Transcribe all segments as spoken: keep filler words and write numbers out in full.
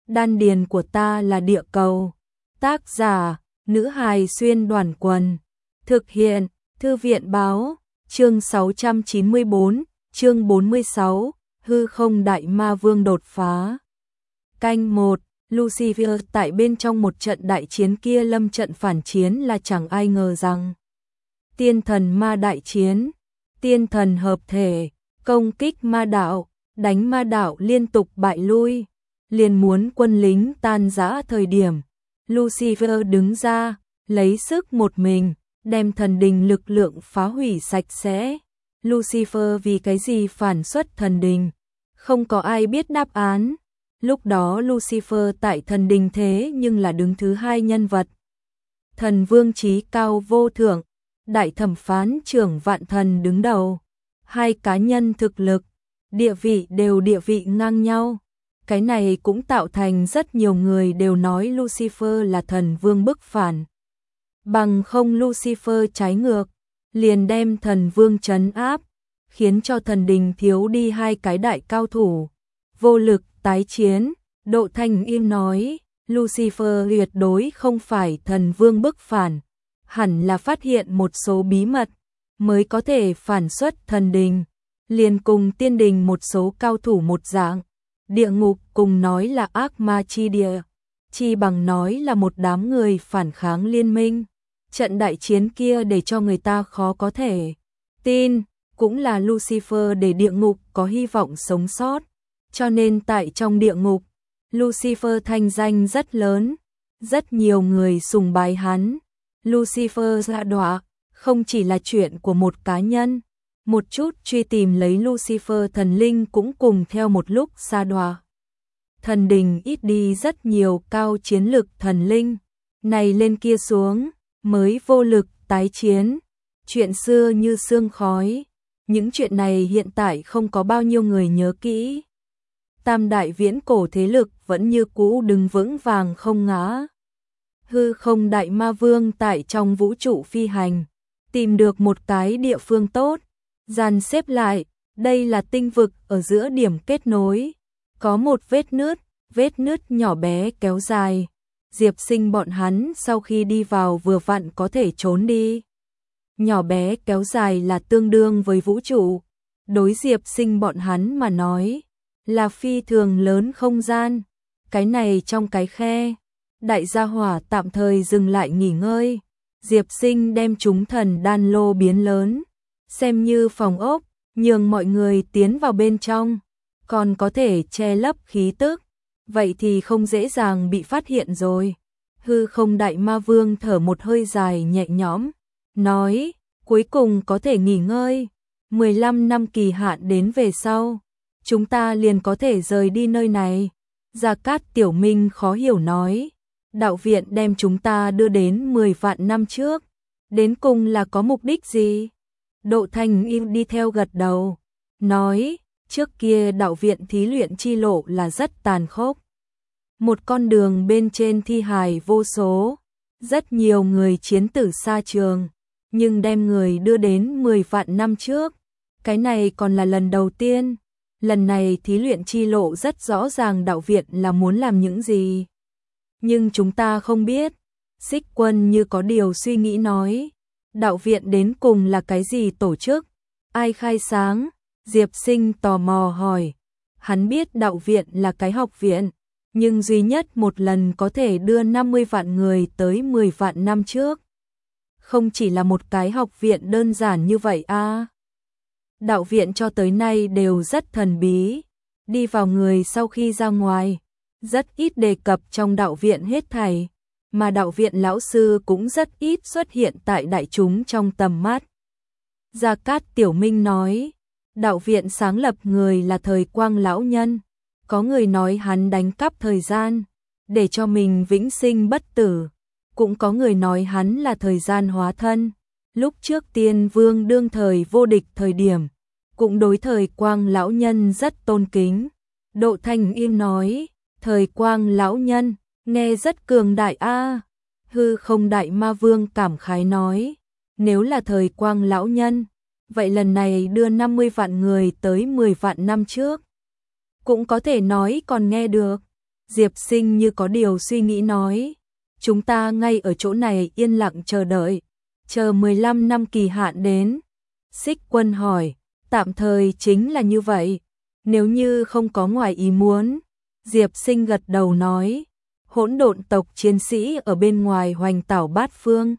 đan điền của ta là địa cầu. Tác giả, nữ hài xuyên đoàn quần. Thực hiện, thư viện báo, chương sáu trăm chín mươi bốn, chương bốn mươi sáu, hư không đại ma vương đột phá. Canh một, Lucifer tại bên trong một trận đại chiến kia lâm trận phản chiến là chẳng ai ngờ rằng. Tiên thần ma đại chiến, tiên thần hợp thể, công kích ma đạo, đánh ma đạo liên tục bại lui, liền muốn quân lính tan rã thời điểm. Lucifer đứng ra, lấy sức một mình, đem thần đình lực lượng phá hủy sạch sẽ. Lucifer vì cái gì phản xuất thần đình? Không có ai biết đáp án. Lúc đó Lucifer tại thần đình thế nhưng là đứng thứ hai nhân vật. Thần vương chí cao vô thượng, đại thẩm phán trưởng vạn thần đứng đầu. Hai cá nhân thực lực, địa vị đều địa vị ngang nhau. Cái này cũng tạo thành rất nhiều người đều nói Lucifer là thần vương bức phản. Bằng không Lucifer trái ngược, liền đem thần vương trấn áp, khiến cho thần đình thiếu đi hai cái đại cao thủ. Vô lực tái chiến, Độ Thanh Im nói, Lucifer tuyệt đối không phải thần vương bức phản, hẳn là phát hiện một số bí mật, mới có thể phản xuất thần đình, liền cùng tiên đình một số cao thủ một dạng. Địa ngục cùng nói là ác ma chi địa, chi bằng nói là một đám người phản kháng liên minh. Trận đại chiến kia để cho người ta khó có thể tin, cũng là Lucifer để địa ngục có hy vọng sống sót. Cho nên tại trong địa ngục, Lucifer thanh danh rất lớn, rất nhiều người sùng bái hắn. Lucifer dạ đọa, không chỉ là chuyện của một cá nhân, một chút truy tìm lấy Lucifer thần linh cũng cùng theo một lúc sa đọa. Thần đình ít đi rất nhiều cao chiến lực thần linh, này lên kia xuống, mới vô lực tái chiến. Chuyện xưa như sương khói, những chuyện này hiện tại không có bao nhiêu người nhớ kỹ. Tam đại viễn cổ thế lực vẫn như cũ đứng vững vàng không ngã. Hư không đại ma vương tại trong vũ trụ phi hành, tìm được một cái địa phương tốt, dàn xếp lại, đây là tinh vực ở giữa điểm kết nối, có một vết nứt, vết nứt nhỏ bé kéo dài. Diệp Sinh bọn hắn sau khi đi vào vừa vặn có thể trốn đi. Nhỏ bé kéo dài là tương đương với vũ trụ, đối Diệp Sinh bọn hắn mà nói, là phi thường lớn không gian. Cái này trong cái khe, đại gia hỏa tạm thời dừng lại nghỉ ngơi. Diệp Sinh đem chúng thần đan lô biến lớn, xem như phòng ốc, nhường mọi người tiến vào bên trong, còn có thể che lấp khí tức, vậy thì không dễ dàng bị phát hiện rồi. Hư không đại ma vương thở một hơi dài nhẹ nhõm, nói, cuối cùng có thể nghỉ ngơi, mười lăm năm kỳ hạn đến về sau, chúng ta liền có thể rời đi nơi này. Gia Cát Tiểu Minh khó hiểu nói, đạo viện đem chúng ta đưa đến mười vạn năm trước, đến cùng là có mục đích gì? Độ Thanh Im đi theo gật đầu, nói, trước kia đạo viện thí luyện chi lộ là rất tàn khốc. Một con đường bên trên thi hài vô số, rất nhiều người chiến tử xa trường, nhưng đem người đưa đến mười vạn năm trước. Cái này còn là lần đầu tiên, lần này thí luyện chi lộ rất rõ ràng đạo viện là muốn làm những gì. Nhưng chúng ta không biết. Xích Quân như có điều suy nghĩ nói, đạo viện đến cùng là cái gì tổ chức? Ai khai sáng? Diệp Sinh tò mò hỏi. Hắn biết đạo viện là cái học viện, nhưng duy nhất một lần có thể đưa năm mươi vạn người tới mười vạn năm trước. Không chỉ là một cái học viện đơn giản như vậy a. À. Đạo viện cho tới nay đều rất thần bí, đi vào người sau khi ra ngoài, rất ít đề cập trong đạo viện hết thảy, mà đạo viện lão sư cũng rất ít xuất hiện tại đại chúng trong tầm mắt. Gia Cát Tiểu Minh nói, đạo viện sáng lập người là Thời Quang lão nhân, có người nói hắn đánh cắp thời gian, để cho mình vĩnh sinh bất tử, cũng có người nói hắn là thời gian hóa thân. Lúc trước Tiên Vương đương thời vô địch thời điểm, cũng đối Thời Quang lão nhân rất tôn kính. Độ Thanh Im nói, Thời Quang lão nhân, nghe rất cường đại a. À. Hư không đại ma vương cảm khái nói, nếu là Thời Quang lão nhân, vậy lần này đưa năm mươi vạn người tới mười vạn năm trước, cũng có thể nói còn nghe được. Diệp Sinh như có điều suy nghĩ nói, chúng ta ngay ở chỗ này yên lặng chờ đợi, chờ mười lăm năm kỳ hạn đến. Xích Quân hỏi, tạm thời chính là như vậy, nếu như không có ngoài ý muốn. Diệp Sinh gật đầu nói, hỗn độn tộc chiến sĩ ở bên ngoài hoành tảo bát phương,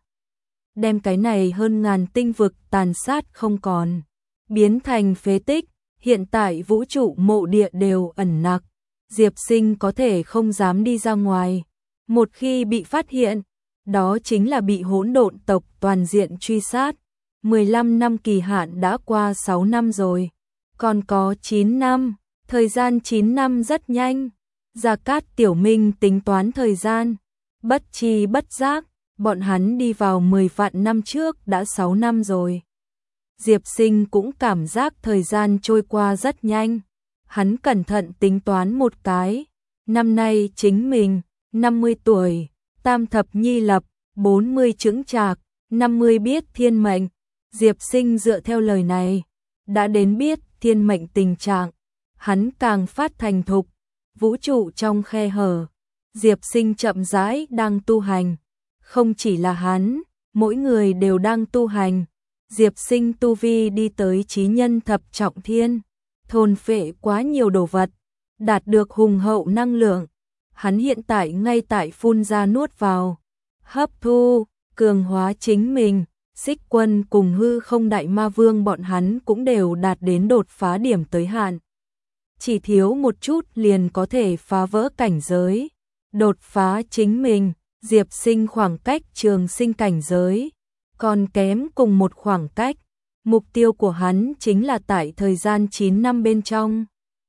đem cái này hơn ngàn tinh vực tàn sát không còn, biến thành phế tích, hiện tại vũ trụ mộ địa đều ẩn nặc, Diệp Sinh có thể không dám đi ra ngoài, một khi bị phát hiện, đó chính là bị hỗn độn tộc toàn diện truy sát. mười lăm năm kỳ hạn đã qua sáu năm rồi, còn có chín năm, thời gian chín năm rất nhanh. Gia Cát Tiểu Minh tính toán thời gian, bất chi bất giác, bọn hắn đi vào mười vạn năm trước đã sáu năm rồi. Diệp Sinh cũng cảm giác thời gian trôi qua rất nhanh, hắn cẩn thận tính toán một cái, năm nay chính mình năm mươi tuổi, tam thập nhi lập, bốn mươi chững chạc, năm mươi biết thiên mệnh. Diệp Sinh dựa theo lời này, đã đến biết thiên mệnh tình trạng, hắn càng phát thành thục, vũ trụ trong khe hở. Diệp Sinh chậm rãi đang tu hành, không chỉ là hắn, mỗi người đều đang tu hành. Diệp Sinh tu vi đi tới chí nhân thập trọng thiên, thôn phệ quá nhiều đồ vật, đạt được hùng hậu năng lượng. Hắn hiện tại ngay tại phun ra nuốt vào, hấp thu, cường hóa chính mình. Xích Quân cùng Hư Không Đại Ma Vương bọn hắn cũng đều đạt đến đột phá điểm tới hạn. Chỉ thiếu một chút liền có thể phá vỡ cảnh giới, đột phá chính mình. Diệp Sinh khoảng cách trường sinh cảnh giới còn kém cùng một khoảng cách. Mục tiêu của hắn chính là tại thời gian chín năm bên trong,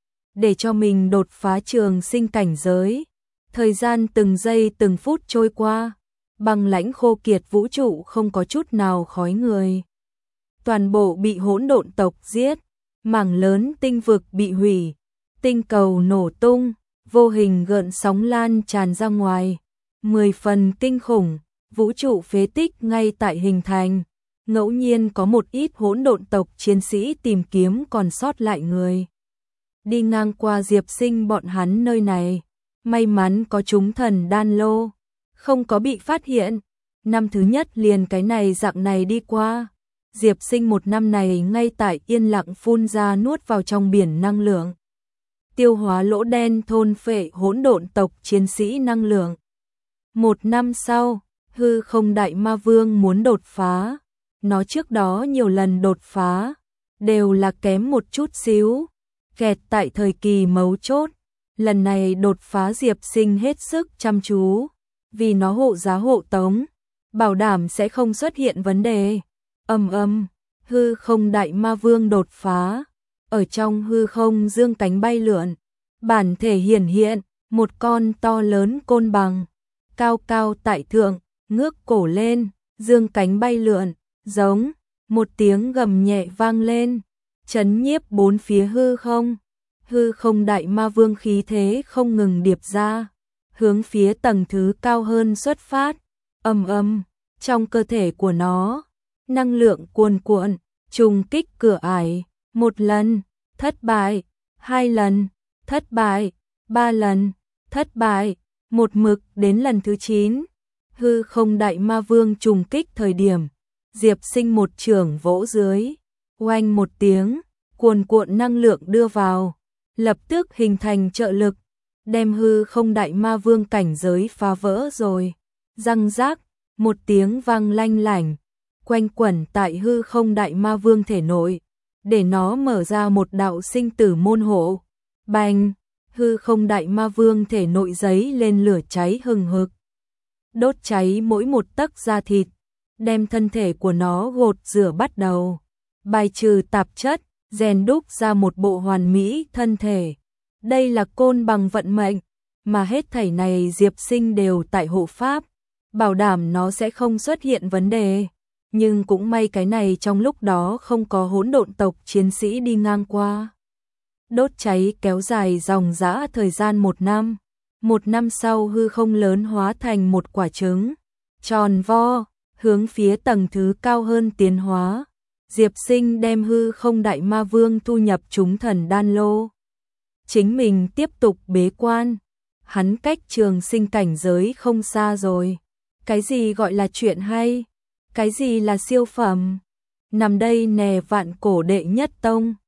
để cho mình đột phá trường sinh cảnh giới. Thời gian từng giây từng phút trôi qua, băng lãnh khô kiệt vũ trụ không có chút nào khói người. Toàn bộ bị hỗn độn tộc giết, mảng lớn tinh vực bị hủy, tinh cầu nổ tung, vô hình gợn sóng lan tràn ra ngoài, mười phần kinh khủng, vũ trụ phế tích ngay tại hình thành. Ngẫu nhiên có một ít hỗn độn tộc chiến sĩ tìm kiếm còn sót lại người, đi ngang qua Diệp Sinh bọn hắn nơi này, may mắn có chúng thần đan lô, không có bị phát hiện. Năm thứ nhất liền cái này dạng này đi qua, Diệp Sinh một năm này ngay tại yên lặng phun ra nuốt vào trong biển năng lượng, tiêu hóa lỗ đen thôn phệ hỗn độn tộc chiến sĩ năng lượng. Một năm sau, Hư Không Đại Ma Vương muốn đột phá, nó trước đó nhiều lần đột phá, đều là kém một chút xíu, kẹt tại thời kỳ mấu chốt. Lần này đột phá Diệp Sinh hết sức chăm chú, vì nó hộ giá hộ tống, bảo đảm sẽ không xuất hiện vấn đề. Ầm ầm, Hư Không Đại Ma Vương đột phá, ở trong hư không dương cánh bay lượn, bản thể hiển hiện, một con to lớn côn bằng, cao cao tại thượng, ngước cổ lên, dương cánh bay lượn, giống, một tiếng gầm nhẹ vang lên, chấn nhiếp bốn phía hư không. Hư Không Đại Ma Vương khí thế không ngừng điệp ra, hướng phía tầng thứ cao hơn xuất phát. Ầm ầm, trong cơ thể của nó, năng lượng cuồn cuộn, trùng kích cửa ải, một lần, thất bại, hai lần, thất bại, ba lần, thất bại, một mực đến lần thứ chín. Hư Không Đại Ma Vương trùng kích thời điểm, Diệp Sinh một chưởng vỗ dưới, oanh một tiếng, cuồn cuộn năng lượng đưa vào, lập tức hình thành trợ lực, đem Hư Không Đại Ma Vương cảnh giới phá vỡ rồi. Răng rác, một tiếng vang lanh lảnh, quanh quẩn tại Hư Không Đại Ma Vương thể nội, để nó mở ra một đạo sinh tử môn hộ. Bành, Hư Không Đại Ma Vương thể nội giấy lên lửa cháy hừng hực, đốt cháy mỗi một tấc da thịt, đem thân thể của nó gột rửa bắt đầu, bài trừ tạp chất, rèn đúc ra một bộ hoàn mỹ thân thể. Đây là côn bằng vận mệnh, mà hết thảy này Diệp Sinh đều tại hộ pháp, bảo đảm nó sẽ không xuất hiện vấn đề. Nhưng cũng may cái này trong lúc đó không có hỗn độn tộc chiến sĩ đi ngang qua. Đốt cháy kéo dài dòng dã thời gian một năm. Một năm sau hư không lớn hóa thành một quả trứng, tròn vo, hướng phía tầng thứ cao hơn tiến hóa. Diệp Sinh đem Hư Không Đại Ma Vương thu nhập chúng thần đan lô. Chính mình tiếp tục bế quan. hắn cách trường sinh cảnh giới không xa rồi. Cái gì gọi là chuyện hay? Cái gì là siêu phẩm? Nằm đây nè vạn cổ đệ nhất tông.